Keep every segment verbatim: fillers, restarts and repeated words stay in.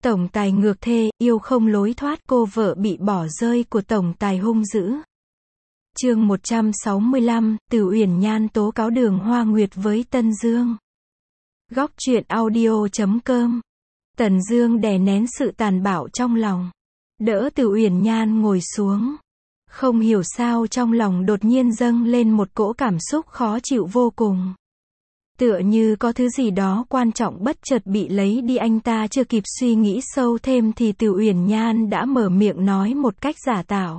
Tổng tài ngược thê, yêu không lối thoát, cô vợ bị bỏ rơi của tổng tài hung dữ. Chương một trăm sáu mươi lăm, Từ Uyển Nhan tố cáo Đường Hoa Nguyệt với Tân Dương. Góc truyện audio chấm com. Tần Dương đè nén sự tàn bạo trong lòng, đỡ Từ Uyển Nhan ngồi xuống. Không hiểu sao trong lòng đột nhiên dâng lên một cỗ cảm xúc khó chịu vô cùng. Tựa như có thứ gì đó quan trọng bất chợt bị lấy đi, anh ta chưa kịp suy nghĩ sâu thêm thì Từ Uyển Nhan đã mở miệng nói một cách giả tạo.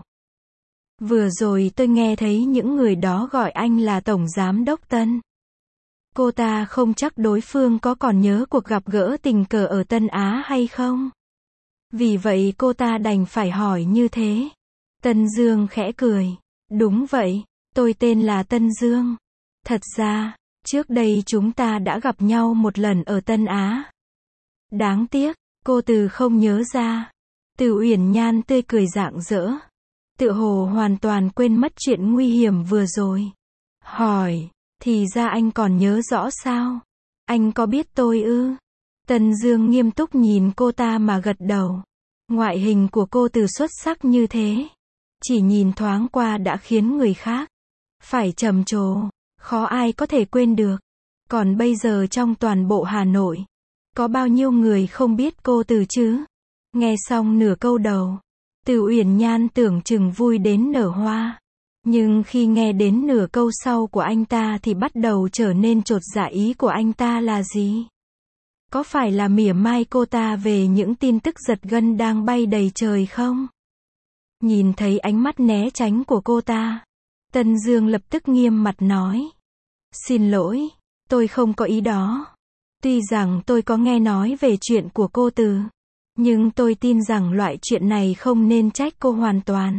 Vừa rồi tôi nghe thấy những người đó gọi anh là Tổng Giám Đốc Tân. Cô ta không chắc đối phương có còn nhớ cuộc gặp gỡ tình cờ ở Tân Á hay không. Vì vậy cô ta đành phải hỏi như thế. Tân Dương khẽ cười. Đúng vậy, tôi tên là Tân Dương. Thật ra, trước đây chúng ta đã gặp nhau một lần ở Tân Á. Đáng tiếc, cô Từ không nhớ ra. Từ Uyển Nhan tươi cười rạng rỡ. Tựa hồ hoàn toàn quên mất chuyện nguy hiểm vừa rồi. Hỏi, thì ra anh còn nhớ rõ sao? Anh có biết tôi ư? Tân Dương nghiêm túc nhìn cô ta mà gật đầu. Ngoại hình của cô Từ xuất sắc như thế, chỉ nhìn thoáng qua đã khiến người khác phải trầm trồ, khó ai có thể quên được. Còn bây giờ trong toàn bộ Hà Nội, có bao nhiêu người không biết cô Từ chứ? Nghe xong nửa câu đầu, Từ Uyển Nhan tưởng chừng vui đến nở hoa. Nhưng khi nghe đến nửa câu sau của anh ta thì bắt đầu trở nên chột dạ. Ý của anh ta là gì? Có phải là mỉa mai cô ta về những tin tức giật gân đang bay đầy trời không? Nhìn thấy ánh mắt né tránh của cô ta, Tân Dương lập tức nghiêm mặt nói. Xin lỗi, tôi không có ý đó. Tuy rằng tôi có nghe nói về chuyện của cô Từ, nhưng tôi tin rằng loại chuyện này không nên trách cô hoàn toàn.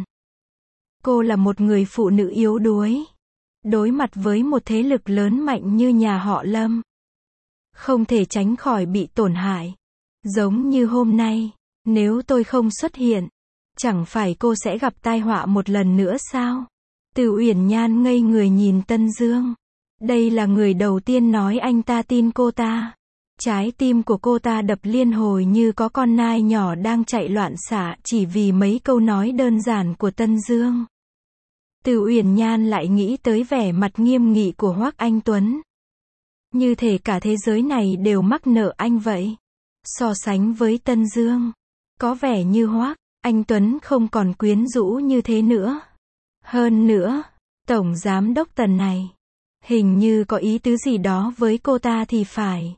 Cô là một người phụ nữ yếu đuối, đối mặt với một thế lực lớn mạnh như nhà họ Lâm, không thể tránh khỏi bị tổn hại. Giống như hôm nay, nếu tôi không xuất hiện, chẳng phải cô sẽ gặp tai họa một lần nữa sao? Từ Uyển Nhan ngây người nhìn Tân Dương. Đây là người đầu tiên nói anh ta tin cô ta. Trái tim của cô ta đập liên hồi như có con nai nhỏ đang chạy loạn xạ chỉ vì mấy câu nói đơn giản của Tân Dương. Từ Uyển Nhan lại nghĩ tới vẻ mặt nghiêm nghị của Hoắc Anh Tuấn. Như thể cả thế giới này đều mắc nợ anh vậy. So sánh với Tân Dương, có vẻ như Hoắc Anh Tuấn không còn quyến rũ như thế nữa. Hơn nữa, Tổng Giám Đốc Tần này, hình như có ý tứ gì đó với cô ta thì phải.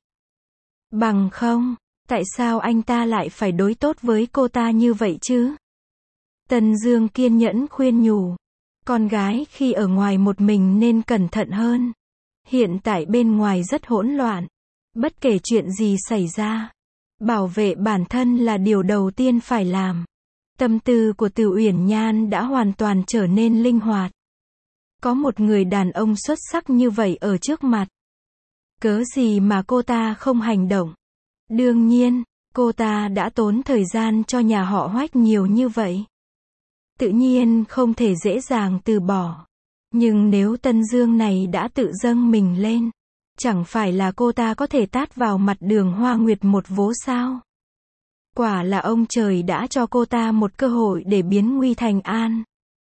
Bằng không, tại sao anh ta lại phải đối tốt với cô ta như vậy chứ? Tân Dương kiên nhẫn khuyên nhủ. Con gái khi ở ngoài một mình nên cẩn thận hơn. Hiện tại bên ngoài rất hỗn loạn. Bất kể chuyện gì xảy ra, bảo vệ bản thân là điều đầu tiên phải làm. Tâm tư của Từ Uyển Nhan đã hoàn toàn trở nên linh hoạt. Có một người đàn ông xuất sắc như vậy ở trước mặt, cớ gì mà cô ta không hành động? Đương nhiên, cô ta đã tốn thời gian cho nhà họ Hoắc nhiều như vậy, tự nhiên không thể dễ dàng từ bỏ. Nhưng nếu Tân Dương này đã tự dâng mình lên, chẳng phải là cô ta có thể tát vào mặt Đường Hoa Nguyệt một vố sao? Quả là ông trời đã cho cô ta một cơ hội để biến nguy thành an.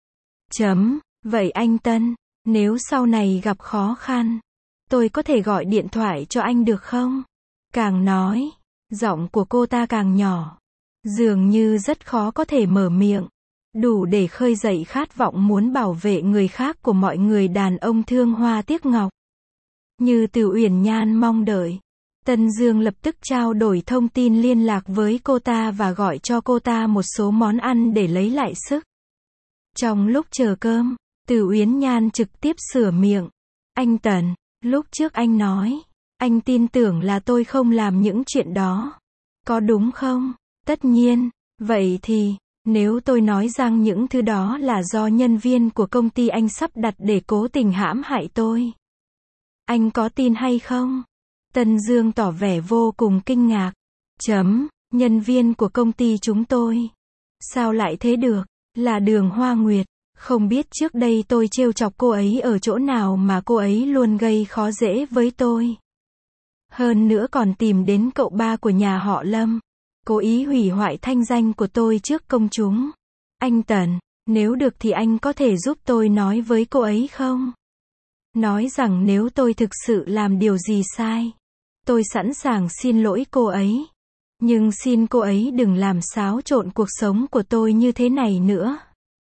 Chấm, vậy anh Tân, nếu sau này gặp khó khăn, tôi có thể gọi điện thoại cho anh được không? Càng nói, giọng của cô ta càng nhỏ, dường như rất khó có thể mở miệng, đủ để khơi dậy khát vọng muốn bảo vệ người khác của mọi người đàn ông thương hoa tiếc ngọc. Như Từ Uyển Nhan mong đợi, Tân Dương lập tức trao đổi thông tin liên lạc với cô ta và gọi cho cô ta một số món ăn để lấy lại sức. Trong lúc chờ cơm, Từ Uyển Nhan trực tiếp sửa miệng. Anh Tần, lúc trước anh nói, anh tin tưởng là tôi không làm những chuyện đó. Có đúng không? Tất nhiên. Vậy thì, nếu tôi nói rằng những thứ đó là do nhân viên của công ty anh sắp đặt để cố tình hãm hại tôi, anh có tin hay không? Tân Dương tỏ vẻ vô cùng kinh ngạc. Chấm, nhân viên của công ty chúng tôi. Sao lại thế được? Là Đường Hoa Nguyệt. Không biết trước đây tôi trêu chọc cô ấy ở chỗ nào mà cô ấy luôn gây khó dễ với tôi. Hơn nữa còn tìm đến cậu ba của nhà họ Lâm. cố ý hủy hoại thanh danh của tôi trước công chúng. Anh Tần, nếu được thì anh có thể giúp tôi nói với cô ấy không? Nói rằng nếu tôi thực sự làm điều gì sai, tôi sẵn sàng xin lỗi cô ấy. Nhưng xin cô ấy đừng làm xáo trộn cuộc sống của tôi như thế này nữa.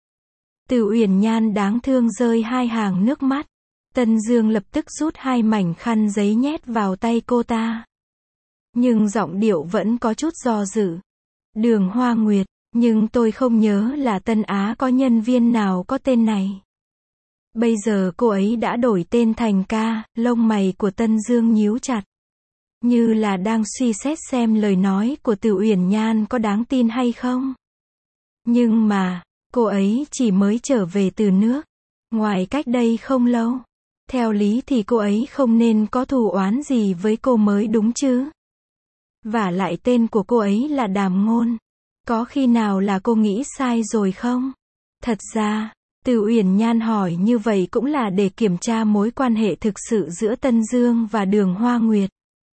Từ Uyển Nhan đáng thương rơi hai hàng nước mắt. Tân Dương lập tức rút hai mảnh khăn giấy nhét vào tay cô ta. Nhưng giọng điệu vẫn có chút do dự. Đường Hoa Nguyệt, nhưng tôi không nhớ là Tân Á có nhân viên nào có tên này. Bây giờ cô ấy đã đổi tên thành Ca, lông mày của Tân Dương nhíu chặt. Như là đang suy xét xem lời nói của Từ Uyển Nhan có đáng tin hay không. Nhưng mà, cô ấy chỉ mới trở về từ nước ngoài cách đây không lâu. Theo lý thì cô ấy không nên có thù oán gì với cô mới đúng chứ. Vả lại tên của cô ấy là Đàm Ngôn. Có khi nào là cô nghĩ sai rồi không? Thật ra, Từ Uyển Nhan hỏi như vậy cũng là để kiểm tra mối quan hệ thực sự giữa Tân Dương và Đường Hoa Nguyệt.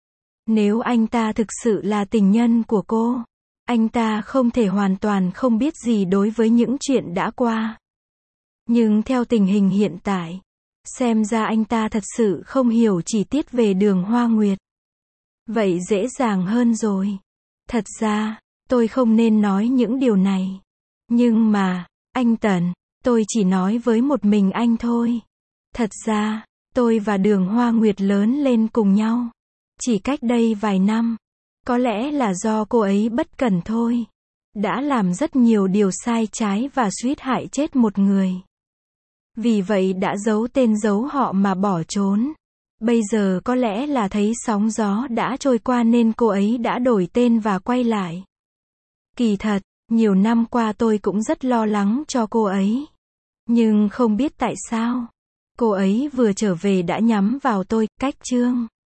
Nếu anh ta thực sự là tình nhân của cô, anh ta không thể hoàn toàn không biết gì đối với những chuyện đã qua. Nhưng theo tình hình hiện tại, xem ra anh ta thật sự không hiểu chi tiết về Đường Hoa Nguyệt. Vậy dễ dàng hơn rồi. Thật ra, tôi không nên nói những điều này. Nhưng mà, anh Tần, tôi chỉ nói với một mình anh thôi. Thật ra, tôi và Đường Hoa Nguyệt lớn lên cùng nhau. Chỉ cách đây vài năm. Có lẽ là do cô ấy bất cẩn thôi. Đã làm rất nhiều điều sai trái và suýt hại chết một người. Vì vậy đã giấu tên giấu họ mà bỏ trốn. Bây giờ có lẽ là thấy sóng gió đã trôi qua nên cô ấy đã đổi tên và quay lại. Kỳ thật, nhiều năm qua tôi cũng rất lo lắng cho cô ấy. Nhưng không biết tại sao. Cô ấy vừa trở về đã nhắm vào tôi, cách chương.